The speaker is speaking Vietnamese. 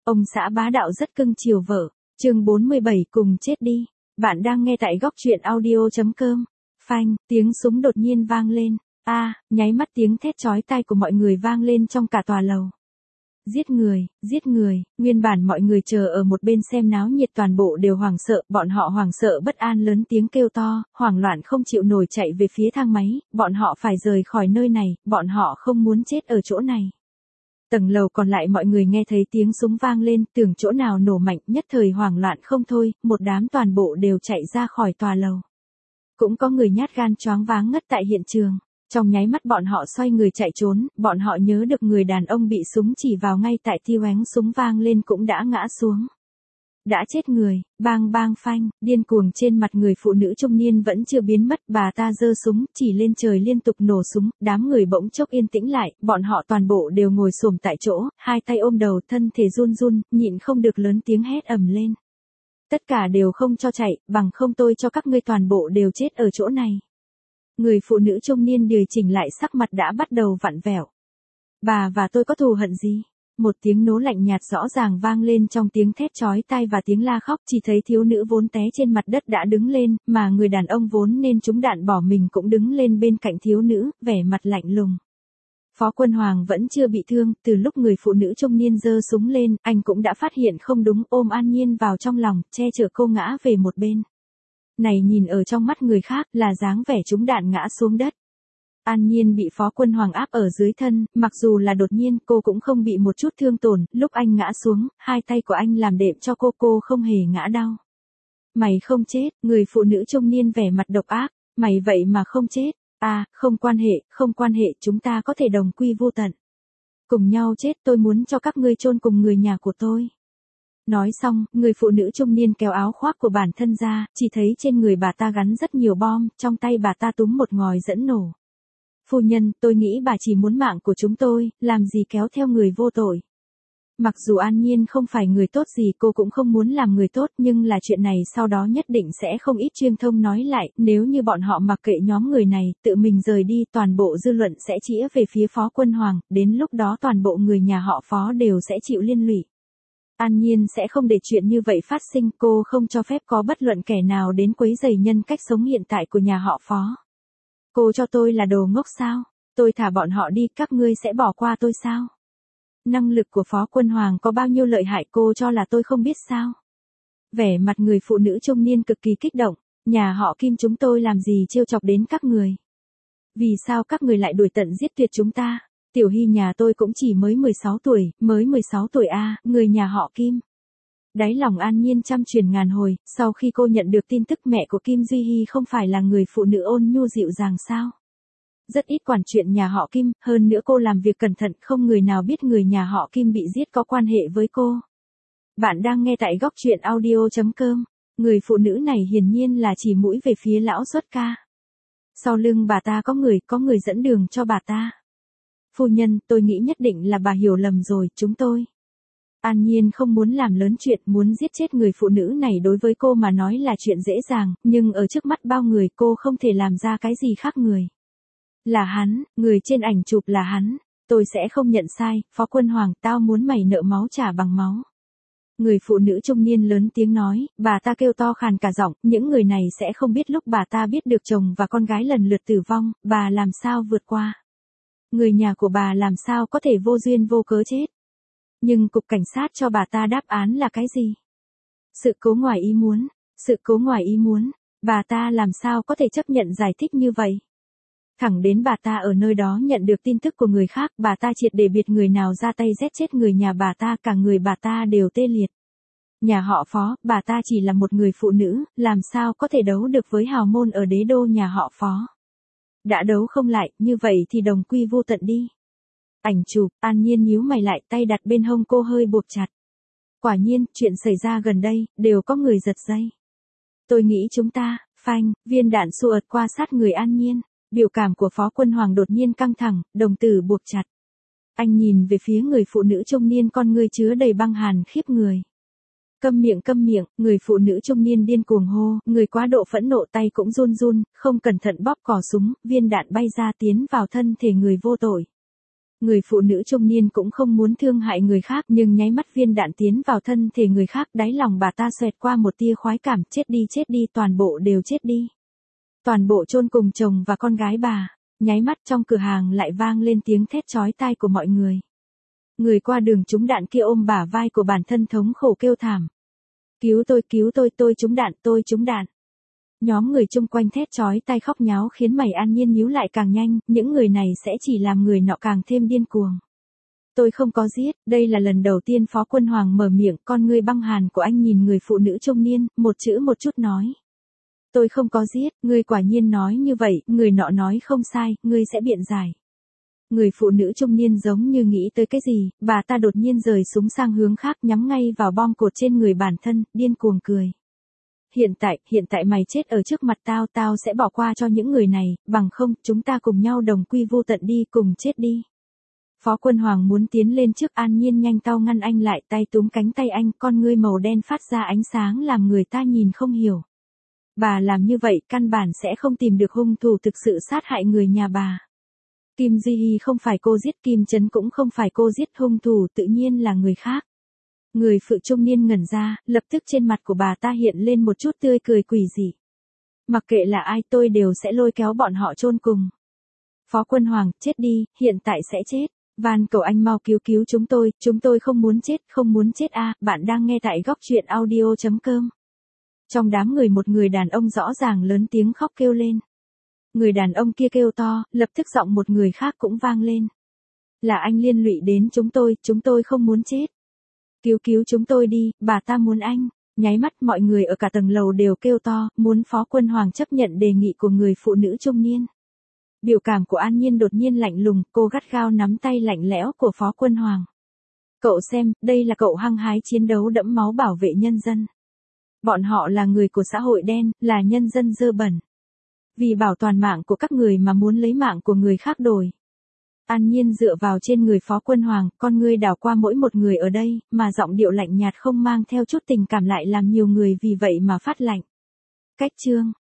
Ông xã bá đạo rất cưng chiều vợ. Chương 47 cùng chết đi. Bạn đang nghe tại góc truyện audio.com. Phanh, tiếng súng đột nhiên vang lên. Nháy mắt tiếng thét chói tai của mọi người vang lên trong cả tòa lầu. Giết người, nguyên bản mọi người chờ ở một bên xem náo nhiệt toàn bộ đều hoảng sợ, bọn họ hoảng sợ bất an lớn tiếng kêu to, hoảng loạn không chịu nổi chạy về phía thang máy, bọn họ phải rời khỏi nơi này, bọn họ không muốn chết ở chỗ này. Tầng lầu còn lại mọi người nghe thấy tiếng súng vang lên, tưởng chỗ nào nổ mạnh, nhất thời hoảng loạn không thôi, một đám toàn bộ đều chạy ra khỏi tòa lầu. Cũng có người nhát gan choáng váng ngất tại hiện trường. Trong nháy mắt bọn họ xoay người chạy trốn, bọn họ nhớ được người đàn ông bị súng chỉ vào ngay tại thi oánh súng vang lên cũng đã ngã xuống. Đã chết người, bang bang phanh, điên cuồng trên mặt người phụ nữ trung niên vẫn chưa biến mất, bà ta giơ súng, chỉ lên trời liên tục nổ súng, đám người bỗng chốc yên tĩnh lại, bọn họ toàn bộ đều ngồi xổm tại chỗ, hai tay ôm đầu, thân thể run run, nhịn không được lớn tiếng hét ầm lên. Tất cả đều không cho chạy, bằng không tôi cho các ngươi toàn bộ đều chết ở chỗ này. Người phụ nữ trung niên điều chỉnh lại sắc mặt đã bắt đầu vặn vẹo. Bà và tôi có thù hận gì? Một tiếng nố lạnh nhạt rõ ràng vang lên trong tiếng thét chói tai và tiếng la khóc, chỉ thấy thiếu nữ vốn té trên mặt đất đã đứng lên, mà người đàn ông vốn nên trúng đạn bỏ mình cũng đứng lên bên cạnh thiếu nữ, vẻ mặt lạnh lùng. Phó Quân Hoàng vẫn chưa bị thương, từ lúc người phụ nữ trung niên giơ súng lên, anh cũng đã phát hiện không đúng, ôm An Nhiên vào trong lòng, che chở cô ngã về một bên. Này nhìn ở trong mắt người khác là dáng vẻ trúng đạn ngã xuống đất. An Nhiên bị Phó Quân Hoàng áp ở dưới thân, mặc dù là đột nhiên cô cũng không bị một chút thương tổn, lúc anh ngã xuống, hai tay của anh làm đệm cho cô không hề ngã đau. Mày không chết, người phụ nữ trung niên vẻ mặt độc ác, mày vậy mà không chết, không quan hệ, chúng ta có thể đồng quy vô tận. Cùng nhau chết, tôi muốn cho các ngươi chôn cùng người nhà của tôi. Nói xong, người phụ nữ trung niên kéo áo khoác của bản thân ra, chỉ thấy trên người bà ta gắn rất nhiều bom, trong tay bà ta túm một ngòi dẫn nổ. Phu nhân, tôi nghĩ bà chỉ muốn mạng của chúng tôi, làm gì kéo theo người vô tội. Mặc dù An Nhiên không phải người tốt gì, cô cũng không muốn làm người tốt, nhưng là chuyện này sau đó nhất định sẽ không ít truyền thông nói lại, nếu như bọn họ mặc kệ nhóm người này, tự mình rời đi, toàn bộ dư luận sẽ chĩa về phía Phó Quân Hoàng, đến lúc đó toàn bộ người nhà họ Phó đều sẽ chịu liên lụy. An Nhiên sẽ không để chuyện như vậy phát sinh, cô không cho phép có bất luận kẻ nào đến quấy rầy nhân cách sống hiện tại của nhà họ Phó. Cô cho tôi là đồ ngốc sao? Tôi thả bọn họ đi, các ngươi sẽ bỏ qua tôi sao? Năng lực của Phó Quân Hoàng có bao nhiêu lợi hại cô cho là tôi không biết sao? Vẻ mặt người phụ nữ trung niên cực kỳ kích động, nhà họ Kim chúng tôi làm gì trêu chọc đến các người? Vì sao các người lại đuổi tận giết tuyệt chúng ta? Tiểu Hy nhà tôi cũng chỉ mới 16 tuổi người nhà họ Kim. Đáy lòng An Nhiên trăm truyền ngàn hồi, sau khi cô nhận được tin tức mẹ của Kim Duy Hy không phải là người phụ nữ ôn nhu dịu dàng sao? Rất ít quản chuyện nhà họ Kim, hơn nữa cô làm việc cẩn thận, không người nào biết người nhà họ Kim bị giết có quan hệ với cô. Bạn đang nghe tại góc truyện audio.com. Người phụ nữ này hiển nhiên là chỉ mũi về phía lão Xuất Ca. Sau lưng bà ta có người dẫn đường cho bà ta. Phu nhân, tôi nghĩ nhất định là bà hiểu lầm rồi, chúng tôi. An Nhiên không muốn làm lớn chuyện, muốn giết chết người phụ nữ này đối với cô mà nói là chuyện dễ dàng, nhưng ở trước mắt bao người cô không thể làm ra cái gì khác người. Là hắn, người trên ảnh chụp là hắn, tôi sẽ không nhận sai, Phó Quân Hoàng, tao muốn mày nợ máu trả bằng máu. Người phụ nữ trung niên lớn tiếng nói, bà ta kêu to khàn cả giọng, những người này sẽ không biết lúc bà ta biết được chồng và con gái lần lượt tử vong, bà làm sao vượt qua. Người nhà của bà làm sao có thể vô duyên vô cớ chết. Nhưng cục cảnh sát cho bà ta đáp án là cái gì? Sự cố ngoài ý muốn, bà ta làm sao có thể chấp nhận giải thích như vậy? Thẳng đến bà ta ở nơi đó nhận được tin tức của người khác, bà ta triệt để biệt người nào ra tay giết chết người nhà bà ta, cả người bà ta đều tê liệt. Nhà họ Phó, bà ta chỉ là một người phụ nữ, làm sao có thể đấu được với hào môn ở đế đô nhà họ Phó. Đã đấu không lại, như vậy thì đồng quy vô tận đi. Ảnh chụp, An Nhiên nhíu mày lại, tay đặt bên hông cô hơi buộc chặt. Quả nhiên, chuyện xảy ra gần đây, đều có người giật dây. Tôi nghĩ chúng ta, phanh, viên đạn xua qua sát người An Nhiên. Biểu cảm của Phó Quân Hoàng đột nhiên căng thẳng, đồng tử buộc chặt. Anh nhìn về phía người phụ nữ trung niên, con ngươi chứa đầy băng hàn khiếp người. Câm miệng, người phụ nữ trung niên điên cuồng hô, người quá độ phẫn nộ tay cũng run run, không cẩn thận bóp cò súng, viên đạn bay ra tiến vào thân thể người vô tội. Người phụ nữ trung niên cũng không muốn thương hại người khác nhưng nháy mắt viên đạn tiến vào thân thể người khác, đáy lòng bà ta xoẹt qua một tia khoái cảm, chết đi, toàn bộ đều chết đi. Toàn bộ chôn cùng chồng và con gái bà. Nháy mắt trong cửa hàng lại vang lên tiếng thét chói tai của mọi người. Người qua đường trúng đạn kia ôm bả vai của bản thân thống khổ kêu thảm. Cứu tôi, tôi trúng đạn. Nhóm người chung quanh thét chói tai khóc nháo khiến mày An Nhiên nhíu lại càng nhanh, những người này sẽ chỉ làm người nọ càng thêm điên cuồng. Tôi không có giết, đây là lần đầu tiên Phó Quân Hoàng mở miệng, con ngươi băng hàn của anh nhìn người phụ nữ trung niên, một chữ một chút nói. Tôi không có giết, ngươi quả nhiên nói như vậy, người nọ nói không sai, ngươi sẽ biện giải. Người phụ nữ trung niên giống như nghĩ tới cái gì, bà ta đột nhiên rời súng sang hướng khác nhắm ngay vào bom cột trên người bản thân, điên cuồng cười. Hiện tại mày chết ở trước mặt tao sẽ bỏ qua cho những người này, bằng không, chúng ta cùng nhau đồng quy vô tận đi, cùng chết đi. Phó Quân Hoàng muốn tiến lên trước, An Nhiên nhanh tao ngăn anh lại, tay túm cánh tay anh, con ngươi màu đen phát ra ánh sáng làm người ta nhìn không hiểu. Bà làm như vậy căn bản sẽ không tìm được hung thủ thực sự sát hại người nhà bà. Kim Di Hy không phải cô giết, Kim Trấn cũng không phải cô giết, hung thủ tự nhiên là người khác. Người phụ trung niên ngẩn ra, lập tức trên mặt của bà ta hiện lên một chút tươi cười quỷ dị. Mặc kệ là ai tôi đều sẽ lôi kéo bọn họ chôn cùng. Phó Quân Hoàng, chết đi, hiện tại sẽ chết. Van cầu anh mau cứu chúng tôi không muốn chết a. Bạn đang nghe tại góc truyện audio.com. Trong đám người một người đàn ông rõ ràng lớn tiếng khóc kêu lên. Người đàn ông kia kêu to, lập tức giọng một người khác cũng vang lên. Là anh liên lụy đến chúng tôi không muốn chết. Cứu chúng tôi đi, bà ta muốn anh. Nháy mắt mọi người ở cả tầng lầu đều kêu to, muốn Phó Quân Hoàng chấp nhận đề nghị của người phụ nữ trung niên. Biểu cảm của An Nhiên đột nhiên lạnh lùng, cô gắt gao nắm tay lạnh lẽo của Phó Quân Hoàng. Cậu xem, đây là cậu hăng hái chiến đấu đẫm máu bảo vệ nhân dân. Bọn họ là người của xã hội đen, là nhân dân dơ bẩn. Vì bảo toàn mạng của các người mà muốn lấy mạng của người khác đổi. An Nhiên dựa vào trên người Phó Quân Hoàng, con ngươi đảo qua mỗi một người ở đây, mà giọng điệu lạnh nhạt không mang theo chút tình cảm lại làm nhiều người vì vậy mà phát lạnh. Cách chương